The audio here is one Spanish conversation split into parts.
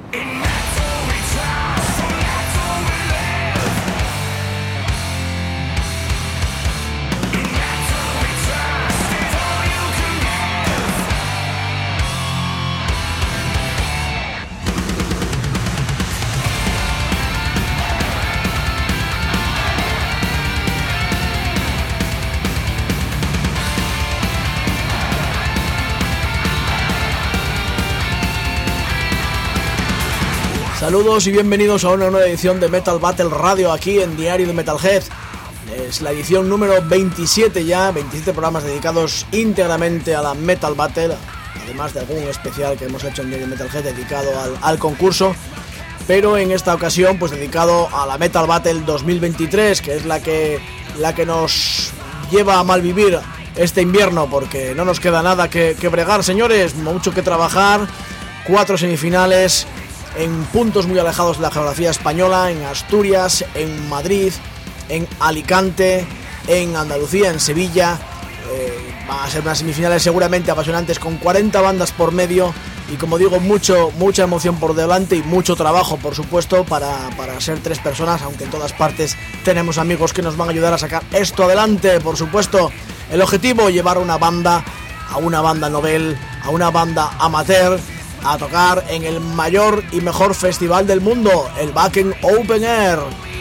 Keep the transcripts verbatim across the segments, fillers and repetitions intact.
Saludos y bienvenidos a una nueva edición de Metal Battle Radio aquí en Diario de Metalhead. Es la edición número veintisiete ya, veintisiete programas dedicados íntegramente a la Metal Battle, además de algún especial que hemos hecho en Diario de Metalhead dedicado al, al concurso, pero en esta ocasión pues dedicado a la Metal Battle dos mil veintitrés, que es la que, la que nos lleva a malvivir este invierno, porque no nos queda nada que, que bregar, señores, mucho que trabajar. Cuatro semifinales en puntos muy alejados de la geografía española, en Asturias, en Madrid, en Alicante, en Andalucía, en Sevilla. Eh, van a ser unas semifinales seguramente apasionantes con cuarenta bandas por medio y, como digo, mucho, mucha emoción por delante y mucho trabajo, por supuesto, para, para ser tres personas, aunque en todas partes tenemos amigos que nos van a ayudar a sacar esto adelante, por supuesto. El objetivo, llevar una banda, a una banda novel, a una banda amateur, a tocar en el mayor y mejor festival del mundo, el Wacken Open Air.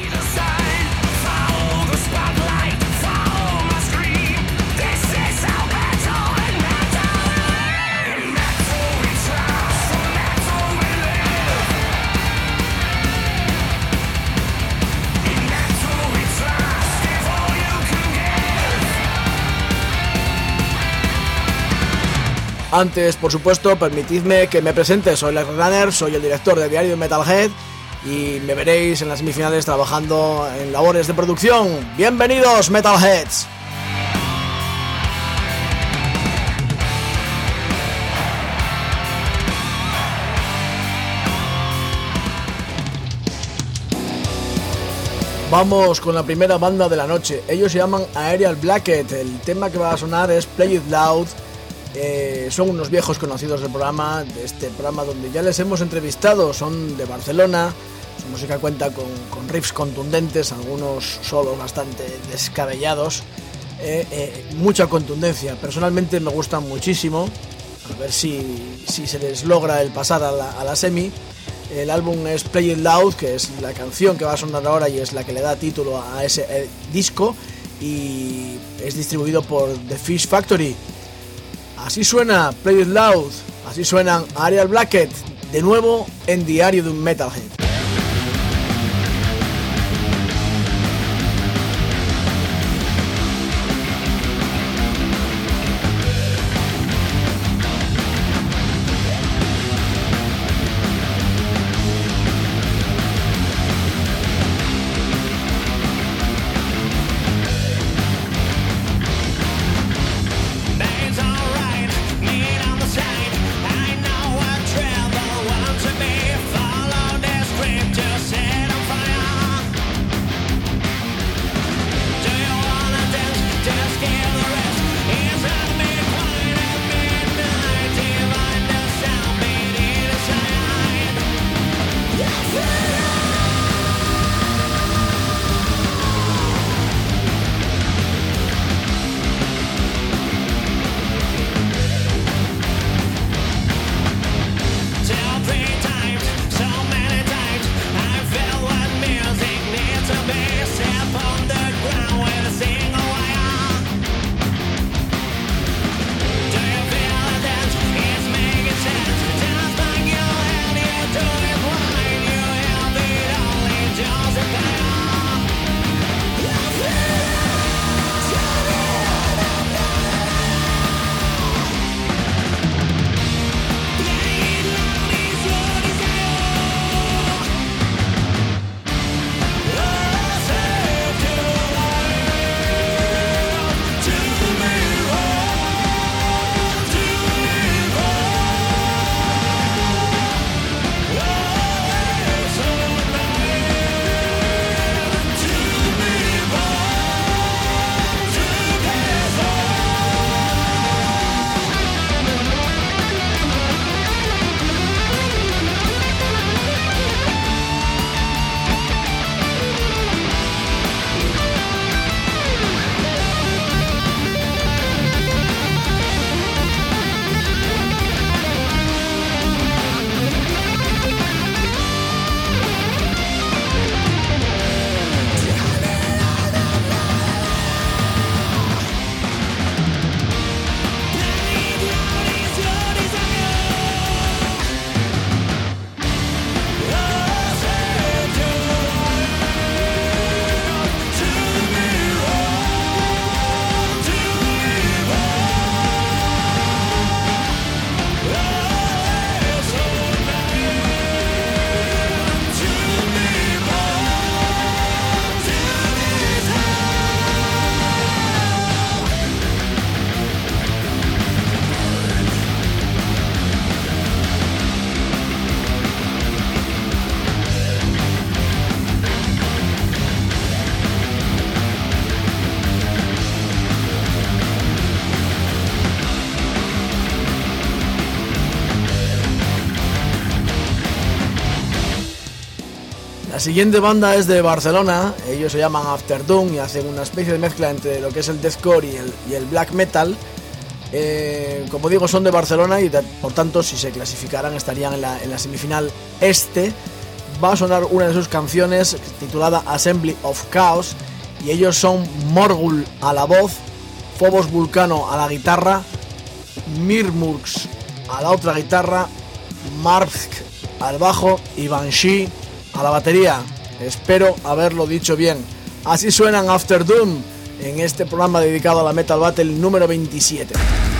Antes, por supuesto, permitidme que me presente. Soy Lex Runner, soy el director de Diario de Metalhead y me veréis en las semifinales trabajando en labores de producción. ¡Bienvenidos, Metalheads! Vamos con la primera banda de la noche. Ellos se llaman Aerial Blacket. El tema que va a sonar es Play It Loud. Eh, son unos viejos conocidos del programa, de este programa donde ya les hemos entrevistado. Son de Barcelona, su música cuenta con, con riffs contundentes, algunos solos bastante descabellados, eh, eh, mucha contundencia. Personalmente me gustan muchísimo, a ver si, si se les logra el pasar a la, a la semi. El álbum es Play It Loud, que es la canción que va a sonar ahora y es la que le da título a ese eh, disco, y es distribuido por The Fish Factory. Así suena Play It Loud, así suenan Aerial Blacket, de nuevo en Diario de un Metalhead. I know a travel, want to be, follow this La siguiente banda es de Barcelona, ellos se llaman After Doom y hacen una especie de mezcla entre lo que es el deathcore y el, y el black metal. Eh, como digo, son de Barcelona y de, por tanto, si se clasificaran estarían en la, en la semifinal este. Va a sonar una de sus canciones titulada Assembly of Chaos y ellos son Morgul a la voz, Phobos Vulcano a la guitarra, Mirmurks a la otra guitarra, Marsk al bajo y Banshee a la batería. Espero haberlo dicho bien. Así suenan After Doom en este programa dedicado a la Metal Battle número veintisiete.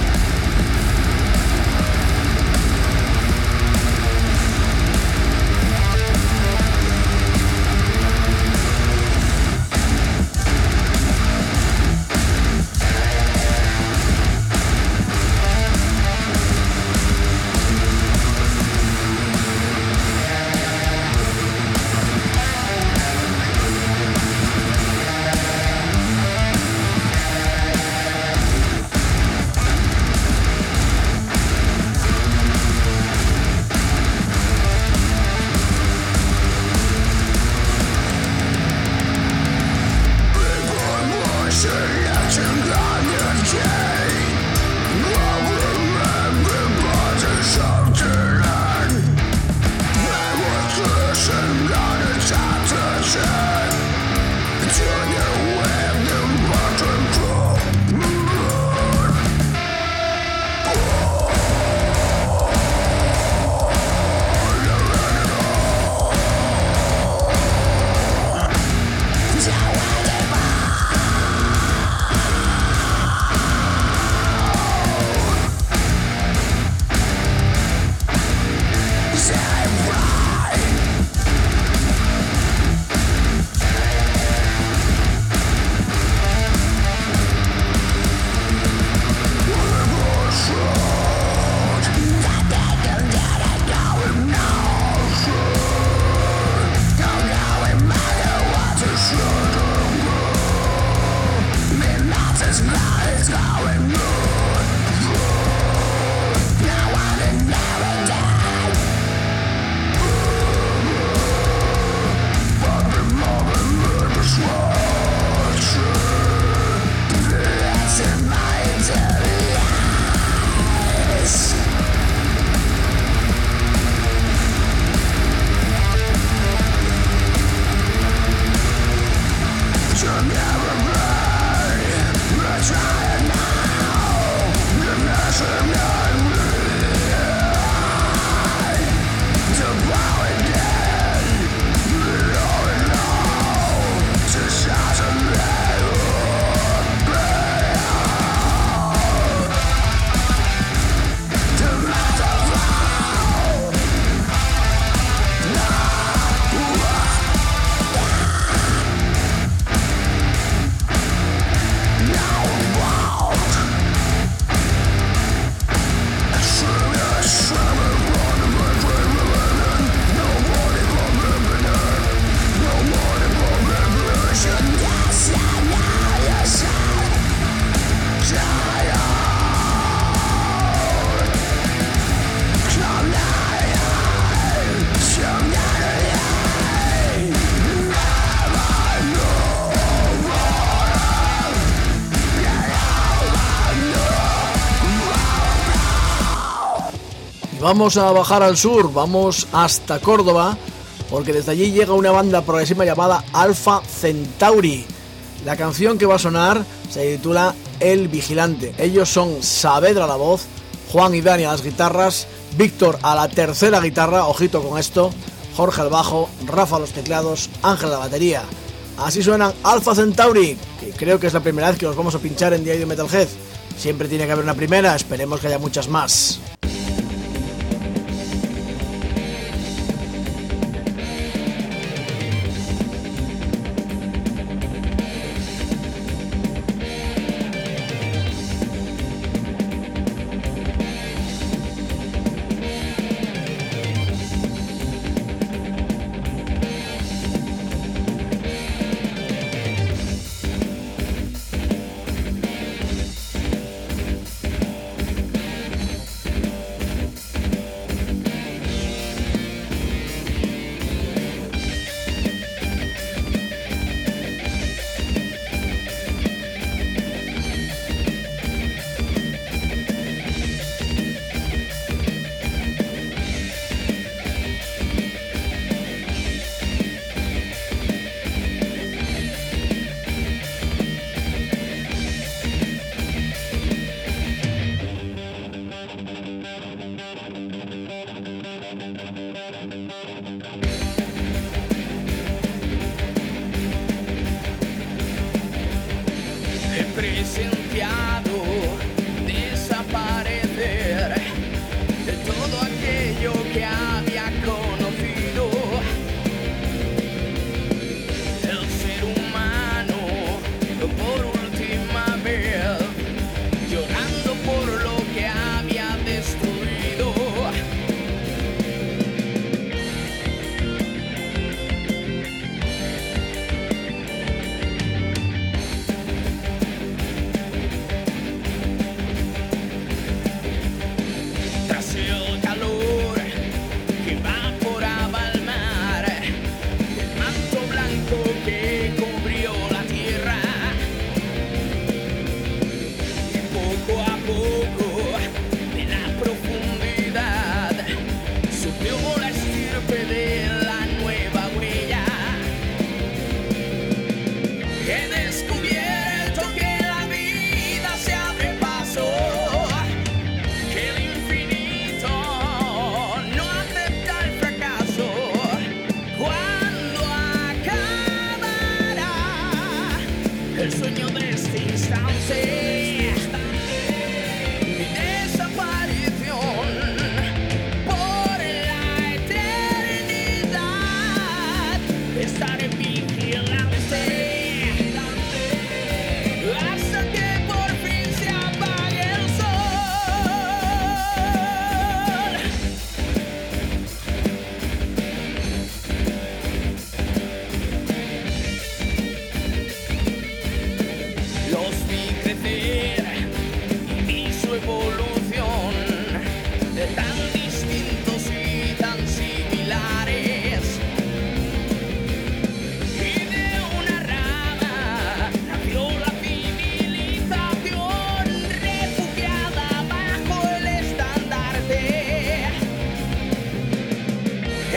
Vamos a bajar al sur, vamos hasta Córdoba, porque desde allí llega una banda progresiva llamada Alpha Centauri. La canción que va a sonar se titula El Vigilante. Ellos son Saavedra a la voz, Juan y Dani a las guitarras, Víctor a la tercera guitarra, ojito con esto, Jorge al bajo, Rafa a los teclados, Ángel a la batería. Así suenan Alpha Centauri, que creo que es la primera vez que los vamos a pinchar en Diario Metalhead. Siempre tiene que haber una primera, esperemos que haya muchas más.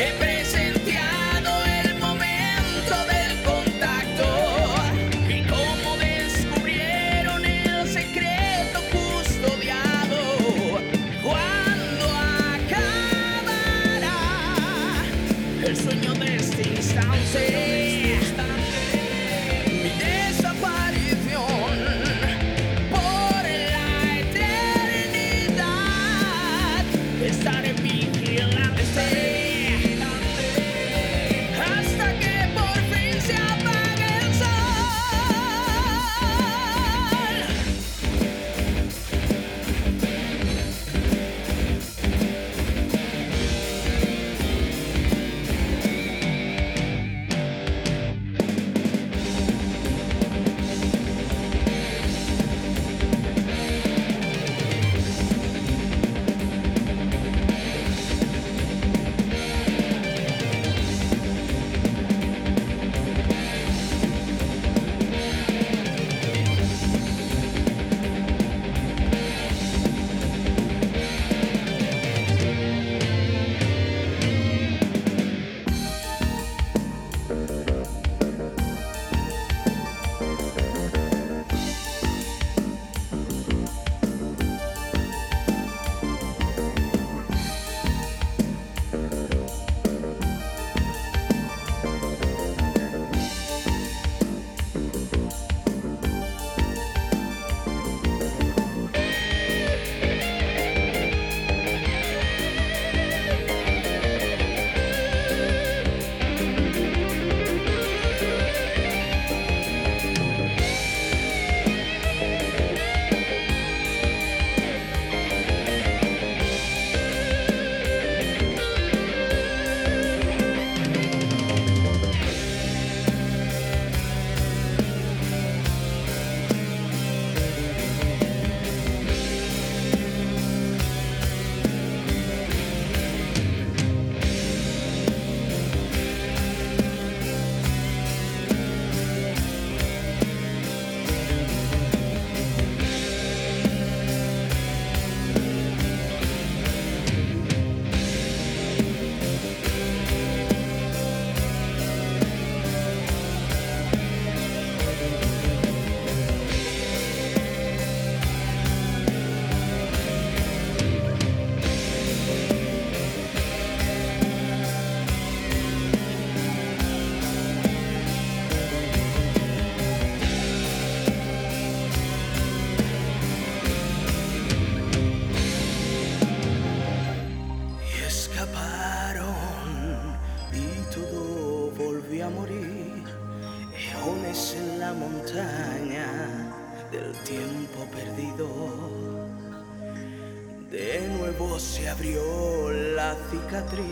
De nuevo se abrió la cicatriz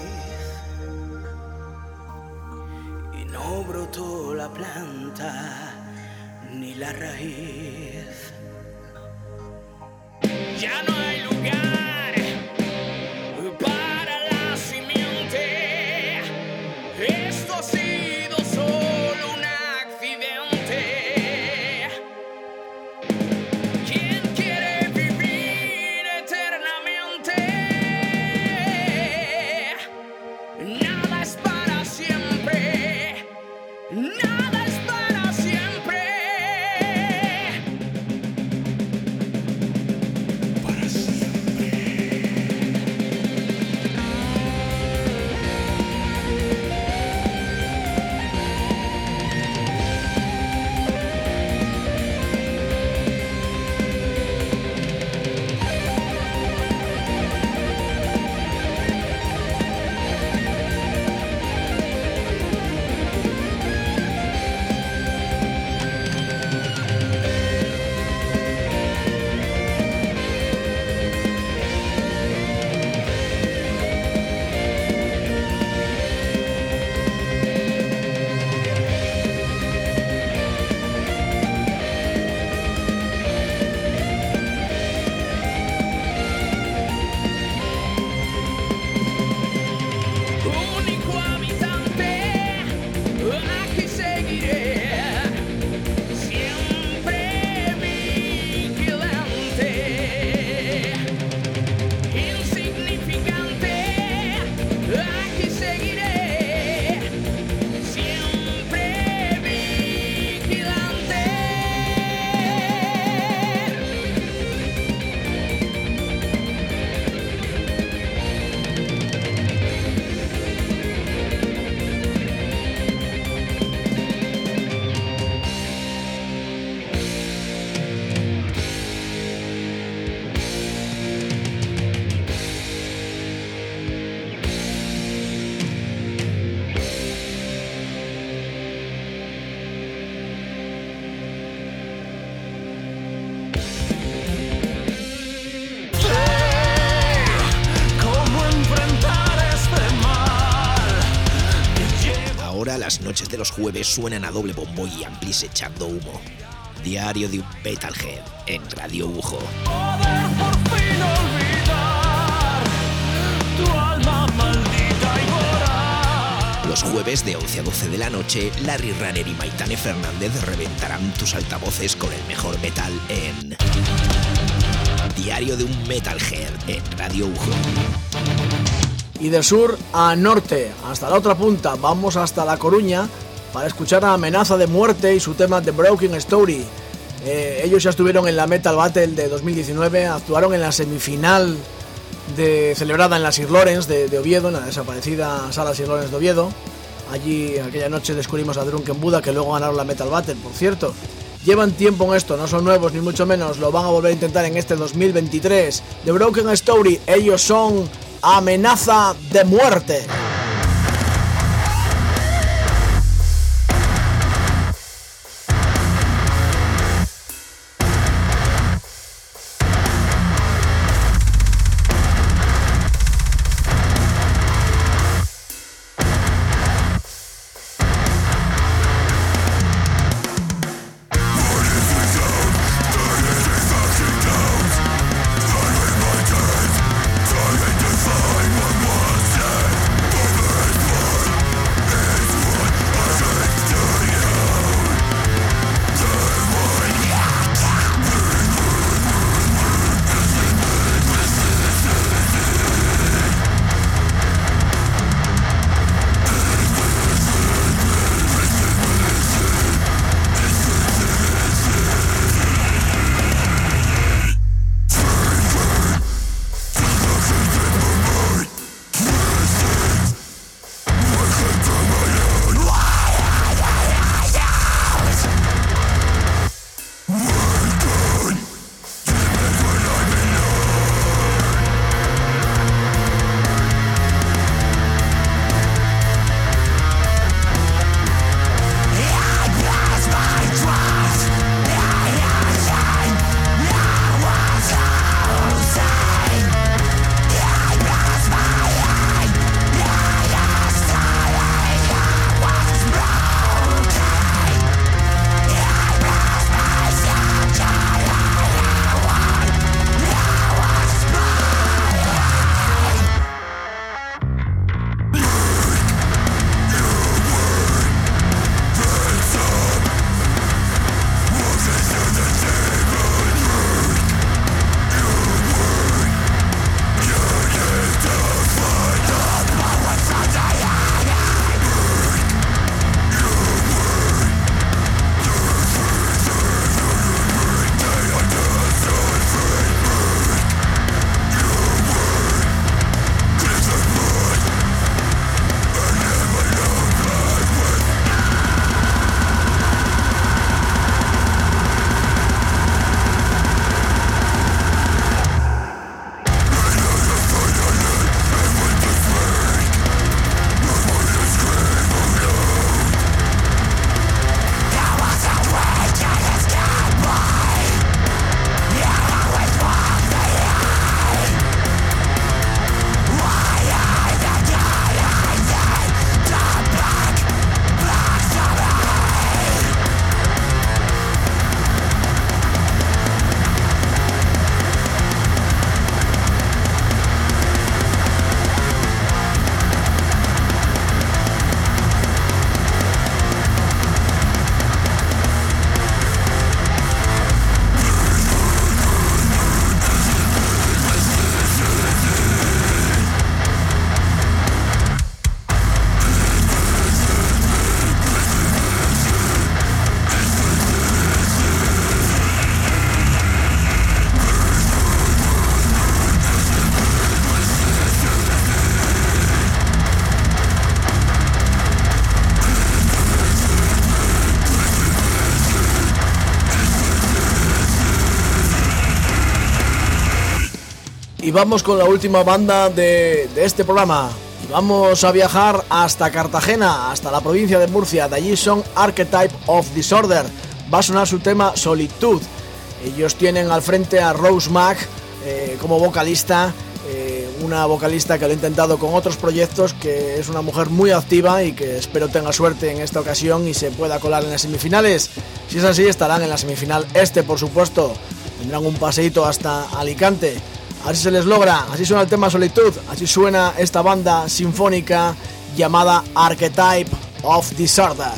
y no brotó la planta ni la raíz. Ya no hay lugar para la simiente. Esto ha sido solo un accidente. ¿Quién quiere vivir eternamente? Nada es para siempre. Nada es para siempre. Para siempre. Murcia, las noches de los jueves suenan a doble bombo y amplis echando humo. Diario de un Metalhead en Radio Ujo. Poder por fin olvidar tu alma maldita y voraz. Los jueves de once a doce de la noche, Larry Runner y Maitane Fernández reventarán tus altavoces con el mejor metal en Diario de un Metalhead en Radio Ujo. Y de sur a norte, hasta la otra punta, vamos hasta La Coruña para escuchar a Amenaza de Muerte y su tema The Broken Story. Eh, ellos ya estuvieron en la Metal Battle de dos mil diecinueve, actuaron en la semifinal de, celebrada en la Sir Lawrence de, de Oviedo, en la desaparecida sala Sir Lawrence de Oviedo. Allí aquella noche descubrimos a Drunken Buddha, que luego ganaron la Metal Battle, por cierto. Llevan tiempo en esto, no son nuevos ni mucho menos, lo van a volver a intentar en este dos mil veintitrés. The Broken Story, ellos son Amenaza de Muerte. Y vamos con la última banda de, de este programa. Y vamos a viajar hasta Cartagena, hasta la provincia de Murcia. De allí son Archetype of Disorder. Va a sonar su tema Solitude. Ellos tienen al frente a Rose Mac eh, como vocalista. Eh, una vocalista que lo ha intentado con otros proyectos, que es una mujer muy activa y que espero tenga suerte en esta ocasión y se pueda colar en las semifinales. Si es así, estarán en la semifinal este, por supuesto. Tendrán un paseíto hasta Alicante. A ver si se les logra. Así suena el tema Solitud, así suena esta banda sinfónica llamada Archetype of Disorder.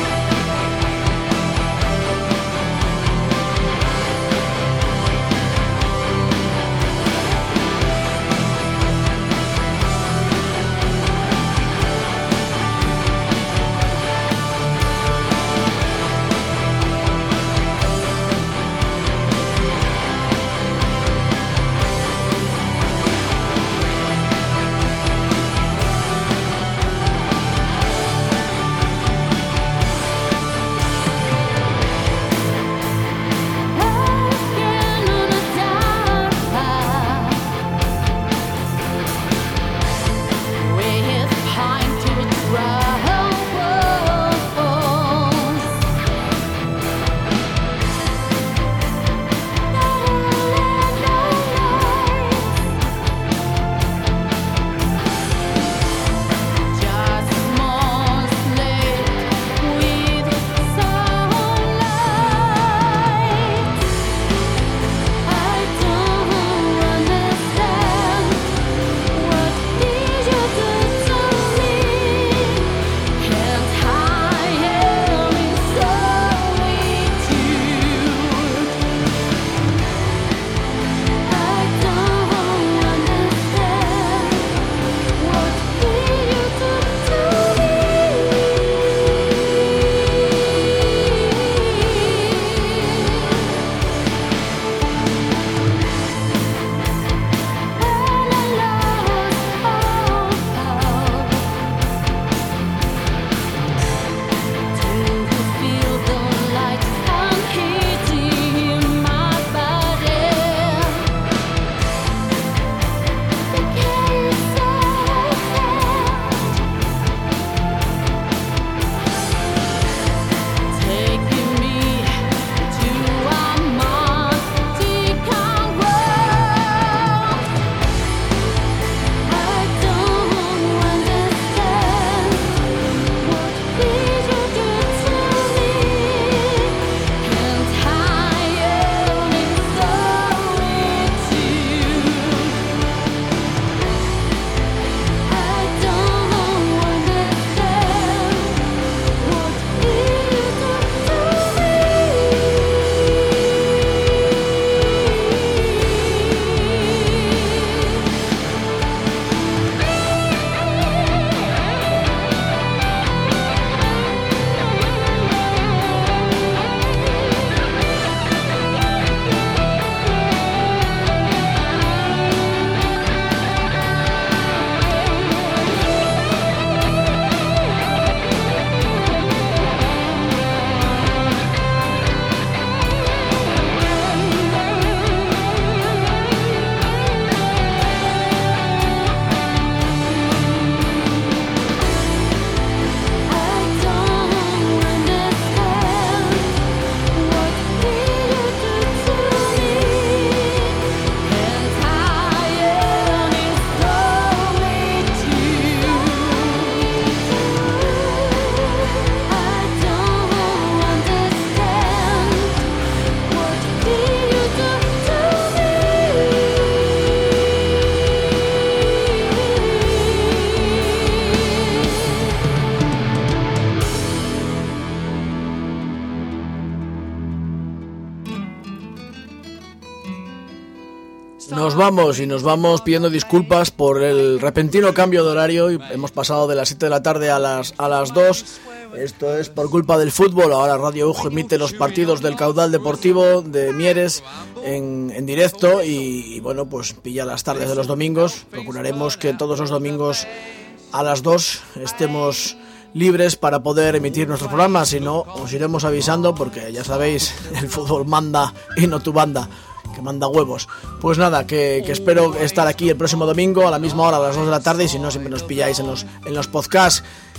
Nos vamos y nos vamos pidiendo disculpas por el repentino cambio de horario. Hemos pasado de las siete de la tarde a las, a las dos. Esto es por culpa del fútbol. Ahora Radio Ujo emite los partidos del Caudal Deportivo de Mieres en, en directo y, y bueno, pues pilla las tardes de los domingos. Procuraremos que todos los domingos a las dos estemos libres para poder emitir nuestros programas. Si no, os iremos avisando porque ya sabéis, el fútbol manda y no tu banda, que manda huevos. Pues nada, que, que espero estar aquí el próximo domingo a la misma hora, a las dos de la tarde, y si no, siempre nos pilláis en los, en los podcasts,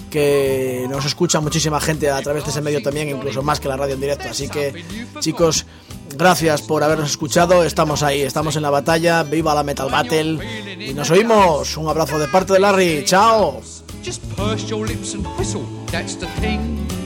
que nos escucha muchísima gente a través de ese medio también, incluso más que la radio en directo. Así que, chicos, Gracias por habernos escuchado. Estamos ahí, estamos en la batalla. Viva la Metal Battle. Y nos oímos. Un abrazo de parte de Larry. Chao. Just purse your lips and whistle, that's the thing.